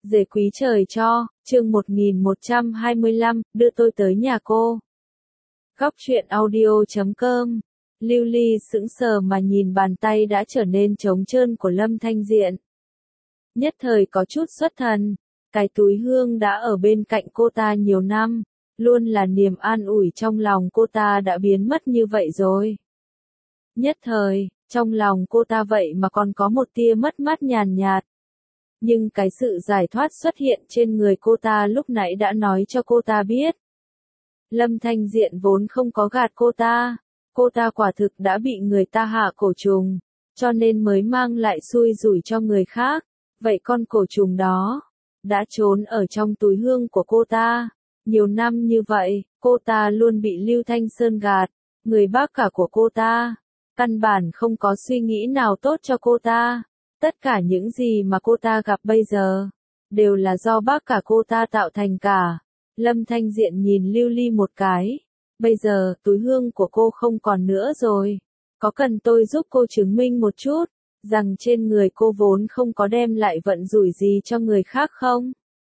Dề quý trời cho, chương 1125, đưa tôi tới nhà cô. Góc truyện audio.com. Lưu Ly sững sờ mà nhìn bàn tay đã trở nên trống trơn của Lâm Thanh Diện. Nhất thời có chút xuất thần, cái túi hương đã ở bên cạnh cô ta nhiều năm, luôn là niềm an ủi trong lòng cô ta đã biến mất như vậy rồi. Nhất thời, trong lòng cô ta vậy mà còn có một tia mất mát nhàn nhạt. Nhưng cái sự giải thoát xuất hiện trên người cô ta lúc nãy đã nói cho cô ta biết. Lâm Thanh Diện vốn không có gạt cô ta quả thực đã bị người ta hạ cổ trùng, cho nên mới mang lại xui rủi cho người khác. Vậy con cổ trùng đó, đã trốn ở trong túi hương của cô ta. Nhiều năm như vậy, cô ta luôn bị Lưu Thanh Sơn gạt, người bác cả của cô ta. Căn bản không có suy nghĩ nào tốt cho cô ta. Tất cả những gì mà cô ta gặp bây giờ, đều là do bác cả cô ta tạo thành cả. Lâm Thanh Diện nhìn Lưu Ly một cái. Bây giờ, túi hương của cô không còn nữa rồi. Có cần tôi giúp cô chứng minh một chút, rằng trên người cô vốn không có đem lại vận rủi gì cho người khác không?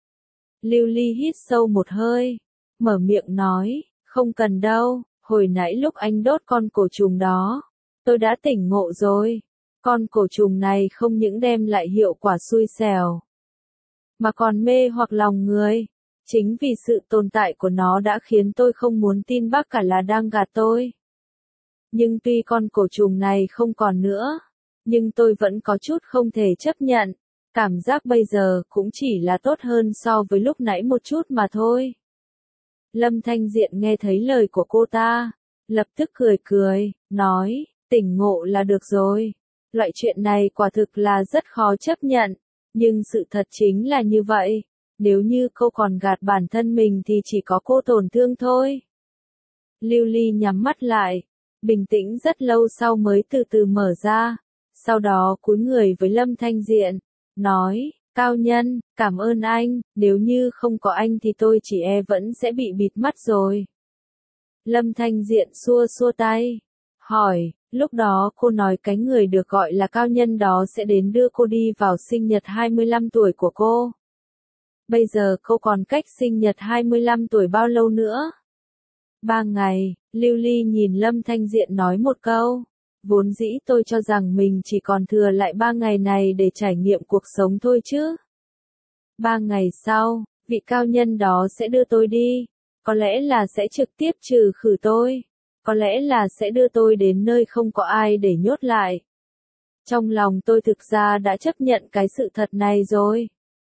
Lưu Ly hít sâu một hơi, mở miệng nói, không cần đâu, hồi nãy lúc anh đốt con cổ trùng đó, tôi đã tỉnh ngộ rồi. Con cổ trùng này không những đem lại hiệu quả xui xẻo, mà còn mê hoặc lòng người. Chính vì sự tồn tại của nó đã khiến tôi không muốn tin bác cả là đang gạt tôi. Nhưng tuy con cổ trùng này không còn nữa, nhưng tôi vẫn có chút không thể chấp nhận. Cảm giác bây giờ cũng chỉ là tốt hơn so với lúc nãy một chút mà thôi. Lâm Thanh Diện nghe thấy lời của cô ta, lập tức cười, nói, tỉnh ngộ là được rồi. Loại chuyện này quả thực là rất khó chấp nhận, nhưng sự thật chính là như vậy. Nếu như cô còn gạt bản thân mình thì chỉ có cô tổn thương thôi. Lưu Ly nhắm mắt lại, bình tĩnh rất lâu sau mới từ từ mở ra. Sau đó cúi người với Lâm Thanh Diện, nói, cao nhân, cảm ơn anh, nếu như không có anh thì tôi chỉ vẫn sẽ bị bịt mắt rồi. Lâm Thanh Diện xua tay, hỏi, lúc đó cô nói cái người được gọi là cao nhân đó sẽ đến đưa cô đi vào sinh nhật 25 tuổi của cô. Bây giờ cô còn cách sinh nhật 25 tuổi bao lâu nữa? 3 ngày, Lưu Ly nhìn Lâm Thanh Diện nói một câu. Vốn dĩ tôi cho rằng mình chỉ còn thừa lại 3 ngày này để trải nghiệm cuộc sống thôi chứ. 3 ngày sau, vị cao nhân đó sẽ đưa tôi đi. Có lẽ là sẽ trực tiếp trừ khử tôi. Có lẽ là sẽ đưa tôi đến nơi không có ai để nhốt lại. Trong lòng tôi thực ra đã chấp nhận cái sự thật này rồi.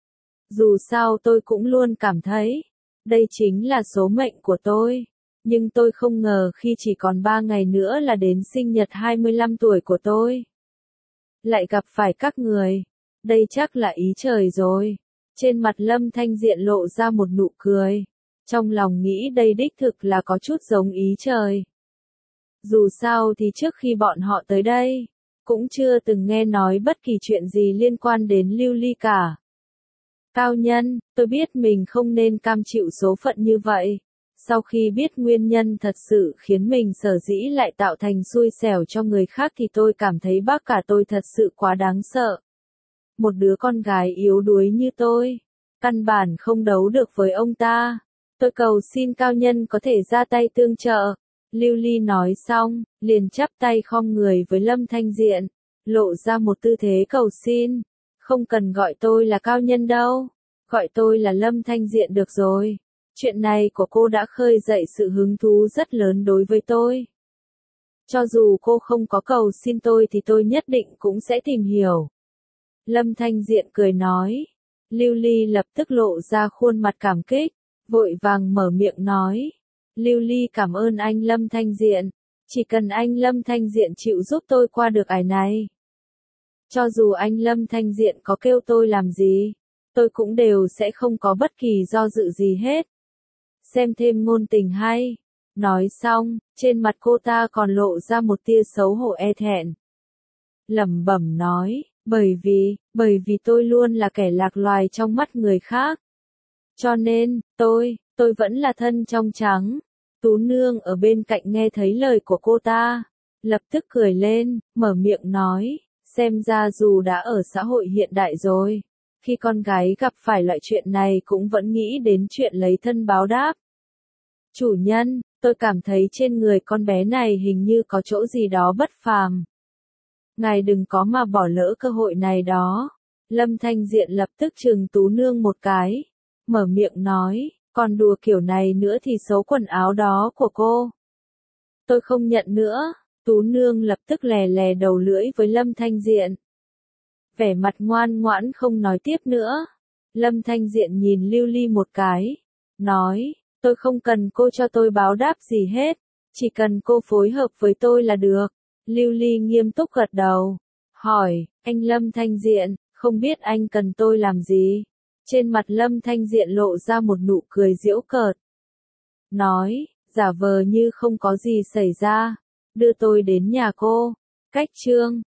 Dù sao tôi cũng luôn cảm thấy, đây chính là số mệnh của tôi. Nhưng tôi không ngờ khi chỉ còn 3 ngày nữa là đến sinh nhật 25 tuổi của tôi. Lại gặp phải các người. Đây chắc là ý trời rồi. Trên mặt Lâm Thanh Diện lộ ra một nụ cười. Trong lòng nghĩ đây đích thực là có chút giống ý trời. Dù sao thì trước khi bọn họ tới đây, cũng chưa từng nghe nói bất kỳ chuyện gì liên quan đến Lưu Ly cả. Cao nhân, tôi biết mình không nên cam chịu số phận như vậy. Sau khi biết nguyên nhân thật sự khiến mình sở dĩ lại tạo thành xui xẻo cho người khác thì tôi cảm thấy bác cả tôi thật sự quá đáng sợ. Một đứa con gái yếu đuối như tôi, căn bản không đấu được với ông ta. Tôi cầu xin cao nhân có thể ra tay tương trợ. Lưu Ly nói xong, liền chắp tay khom người với Lâm Thanh Diện, lộ ra một tư thế cầu xin. Không cần gọi tôi là cao nhân đâu, gọi tôi là Lâm Thanh Diện được rồi. Chuyện này của cô đã khơi dậy sự hứng thú rất lớn đối với tôi. Cho dù cô không có cầu xin tôi thì tôi nhất định cũng sẽ tìm hiểu. Lâm Thanh Diện cười nói. Lưu Ly lập tức lộ ra khuôn mặt cảm kích, vội vàng mở miệng nói. Lưu Ly cảm ơn anh Lâm Thanh Diện. Chỉ cần anh Lâm Thanh Diện chịu giúp tôi qua được ải này. Cho dù anh Lâm Thanh Diện có kêu tôi làm gì, tôi cũng đều sẽ không có bất kỳ do dự gì hết. Xem thêm ngôn tình hay. Nói xong, trên mặt cô ta còn lộ ra một tia xấu hổ e thẹn. Lẩm bẩm nói, bởi vì tôi luôn là kẻ lạc loài trong mắt người khác. Cho nên, tôi vẫn là thân trong trắng. Tú Nương ở bên cạnh nghe thấy lời của cô ta, lập tức cười lên, mở miệng nói, xem ra dù đã ở xã hội hiện đại rồi, Khi con gái gặp phải loại chuyện này cũng vẫn nghĩ đến chuyện lấy thân báo đáp. Chủ nhân, tôi cảm thấy trên người con bé này hình như có chỗ gì đó bất phàm. Ngài đừng có mà bỏ lỡ cơ hội này đó. Lâm Thanh Diện lập tức trừng Tú Nương một cái. Mở miệng nói, còn đùa kiểu này nữa thì xấu quần áo đó của cô. Tôi không nhận nữa. Tú Nương lập tức lè lè đầu lưỡi với Lâm Thanh Diện. Vẻ mặt ngoan ngoãn không nói tiếp nữa. Lâm Thanh Diện nhìn Lưu Ly một cái. Nói, tôi không cần cô cho tôi báo đáp gì hết. Chỉ cần cô phối hợp với tôi là được. Lưu Ly nghiêm túc gật đầu. Hỏi, anh Lâm Thanh Diện, không biết anh cần tôi làm gì? Trên mặt Lâm Thanh Diện lộ ra một nụ cười giễu cợt. Nói, giả vờ như không có gì xảy ra. Đưa tôi đến nhà cô. Cách chương